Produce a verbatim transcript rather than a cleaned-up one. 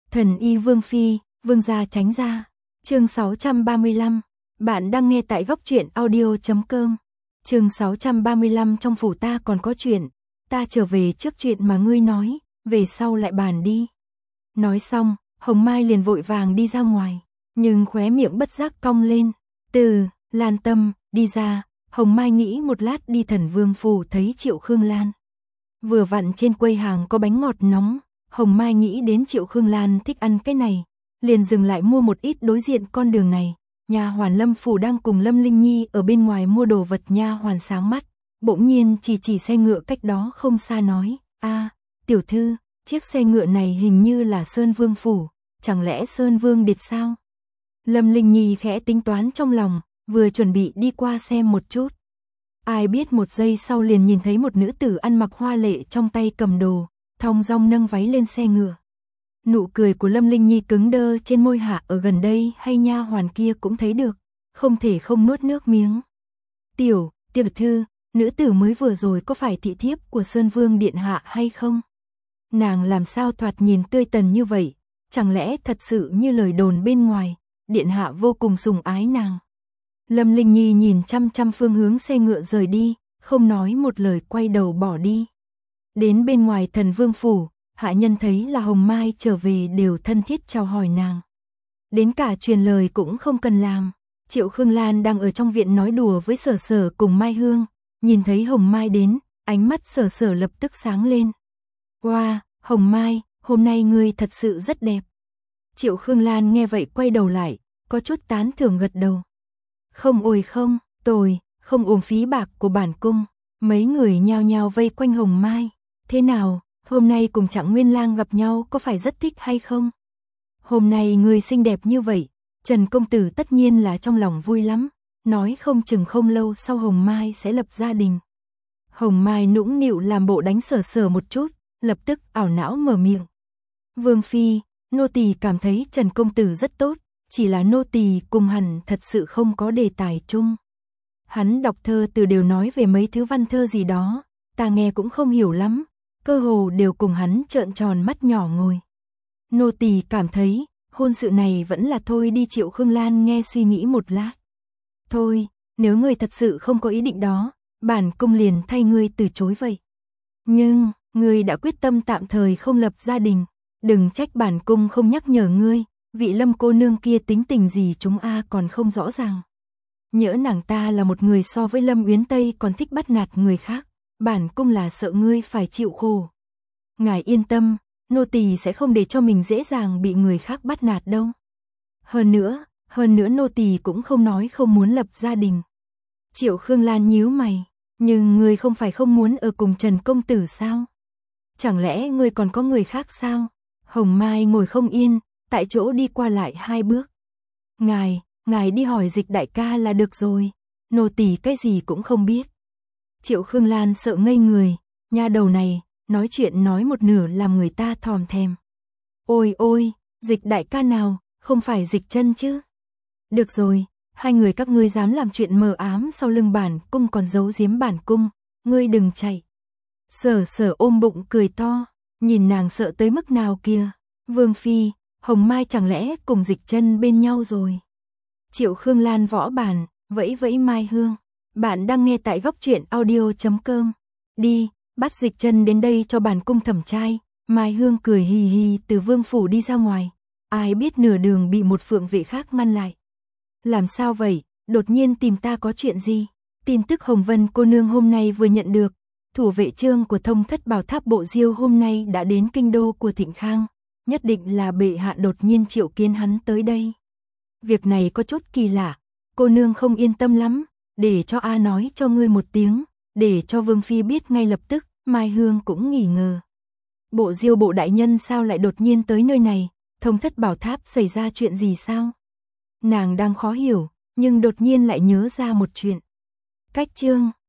Thần y Vương Phi, Vương gia tránh ra. Chương sáu trăm ba mươi lăm. Bạn đang nghe tại góc truyện audio chấm com. Chương sáu trăm ba mươi lăm. Trong phủ ta còn có chuyện, ta trở về trước chuyện mà ngươi nói, về sau lại bàn đi. Nói xong, Hồng Mai liền vội vàng đi ra ngoài, nhưng khóe miệng bất giác cong lên. Từ Lan Tâm đi ra, Hồng Mai nghĩ một lát đi Thần Vương phủ thấy Triệu Khương Lan. Vừa vặn trên quầy hàng có bánh ngọt nóng, Hồng Mai nghĩ đến Triệu Khương Lan thích ăn cái này, liền dừng lại mua một ít. Đối diện con đường này, nha hoàn Lâm phủ đang cùng Lâm Linh Nhi ở bên ngoài mua đồ vật. Nha hoàn sáng mắt, bỗng nhiên chỉ chỉ xe ngựa cách đó không xa nói: "A, tiểu thư, chiếc xe ngựa này hình như là Sơn Vương phủ, chẳng lẽ Sơn Vương điệt sao?" Lâm Linh Nhi khẽ tính toán trong lòng, vừa chuẩn bị đi qua xem một chút. Ai biết một giây sau liền nhìn thấy một nữ tử ăn mặc hoa lệ trong tay cầm đồ, thong dong nâng váy lên xe ngựa. Nụ cười của Lâm Linh Nhi cứng đơ trên môi hạ. Ở gần đây hay nha hoàn kia cũng thấy được, không thể không nuốt nước miếng. Tiểu, tiểu thư, nữ tử mới vừa rồi có phải thị thiếp của Sơn Vương điện hạ hay không? Nàng làm sao thoạt nhìn tươi tần như vậy, chẳng lẽ thật sự như lời đồn bên ngoài, điện hạ vô cùng sủng ái nàng? Lâm Linh Nhi nhìn chăm chăm phương hướng xe ngựa rời đi, không nói một lời quay đầu bỏ đi. Đến bên ngoài Thần Vương phủ, hạ nhân thấy là Hồng Mai trở về đều thân thiết chào hỏi nàng. Đến cả truyền lời cũng không cần làm. Triệu Khương Lan đang ở trong viện nói đùa với Sở Sở cùng Mai Hương, nhìn thấy Hồng Mai đến, ánh mắt Sở Sở lập tức sáng lên. "Wow, Hồng Mai, hôm nay ngươi thật sự rất đẹp." Triệu Khương Lan nghe vậy quay đầu lại, có chút tán thưởng gật đầu. "Không ôi không, tồi, không uổng phí bạc của bản cung." Mấy người nhao nhao vây quanh Hồng Mai. "Thế nào, hôm nay cùng Trạng Nguyên lang gặp nhau có phải rất thích hay không? Hôm nay người xinh đẹp như vậy, Trần công tử tất nhiên là trong lòng vui lắm, nói không chừng không lâu sau Hồng Mai sẽ lập gia đình." Hồng Mai nũng nịu làm bộ đánh Sở Sở một chút, lập tức ảo não mở miệng. "Vương phi, nô tỳ cảm thấy Trần công tử rất tốt, chỉ là nô tỳ cùng hẳn thật sự không có đề tài chung. Hắn đọc thơ từ đều nói về mấy thứ văn thơ gì đó, ta nghe cũng không hiểu lắm, cơ hồ đều cùng hắn trợn tròn mắt nhỏ ngồi. Nô tỳ cảm thấy, hôn sự này vẫn là thôi đi." Triệu Khương Lan nghe suy nghĩ một lát. "Thôi, nếu ngươi thật sự không có ý định đó, bản cung liền thay ngươi từ chối vậy. Nhưng, ngươi đã quyết tâm tạm thời không lập gia đình, đừng trách bản cung không nhắc nhở ngươi, vị Lâm cô nương kia tính tình gì chúng a còn không rõ ràng. Nhỡ nàng ta là một người so với Lâm Uyển Tây còn thích bắt nạt người khác, bản cung là sợ ngươi phải chịu khổ. Ngài yên tâm, nô tỳ sẽ không để cho mình dễ dàng bị người khác bắt nạt đâu. Hơn nữa, hơn nữa nô tỳ cũng không nói không muốn lập gia đình." Triệu Khương Lan nhíu mày, "Nhưng ngươi không phải không muốn ở cùng Trần công tử sao? Chẳng lẽ ngươi còn có người khác sao?" Hồng Mai ngồi không yên, tại chỗ đi qua lại hai bước. "Ngài, ngài đi hỏi Dịch đại ca là được rồi, nô tỳ cái gì cũng không biết." Triệu Khương Lan sợ ngây người, nha đầu này, nói chuyện nói một nửa làm người ta thòm thèm. "Ôi ôi, Dịch đại ca nào, không phải Dịch Chân chứ?" "Được rồi, hai người các ngươi dám làm chuyện mờ ám sau lưng bản cung còn giấu giếm bản cung, ngươi đừng chạy." Sở Sở ôm bụng cười to, nhìn nàng sợ tới mức nào kìa. "Vương phi, Hồng Mai chẳng lẽ cùng Dịch Chân bên nhau rồi?" Triệu Khương Lan võ bàn, vẫy vẫy Mai Hương. "Bạn đang nghe tại góc truyện audio chấm com. Đi, bắt Dịch Chân đến đây cho bản cung thẩm trai." Mai Hương cười hì hì từ vương phủ đi ra ngoài. Ai biết nửa đường bị một phượng vệ khác ngăn lại. "Làm sao vậy, đột nhiên tìm ta có chuyện gì?" "Tin tức Hồng Vân cô nương hôm nay vừa nhận được, thủ vệ trương của Thông Thất Bảo Tháp Bộ Diêu hôm nay đã đến kinh đô của Thịnh Khang, nhất định là bệ hạ đột nhiên triệu kiến hắn tới đây. Việc này có chút kỳ lạ, cô nương không yên tâm lắm, để cho A nói cho ngươi một tiếng, để cho Vương phi biết ngay lập tức." Mai Hương cũng nghi ngờ. Bộ Diêu bộ đại nhân sao lại đột nhiên tới nơi này, Thông Thất Bảo Tháp xảy ra chuyện gì sao? Nàng đang khó hiểu, nhưng đột nhiên lại nhớ ra một chuyện. Cách chương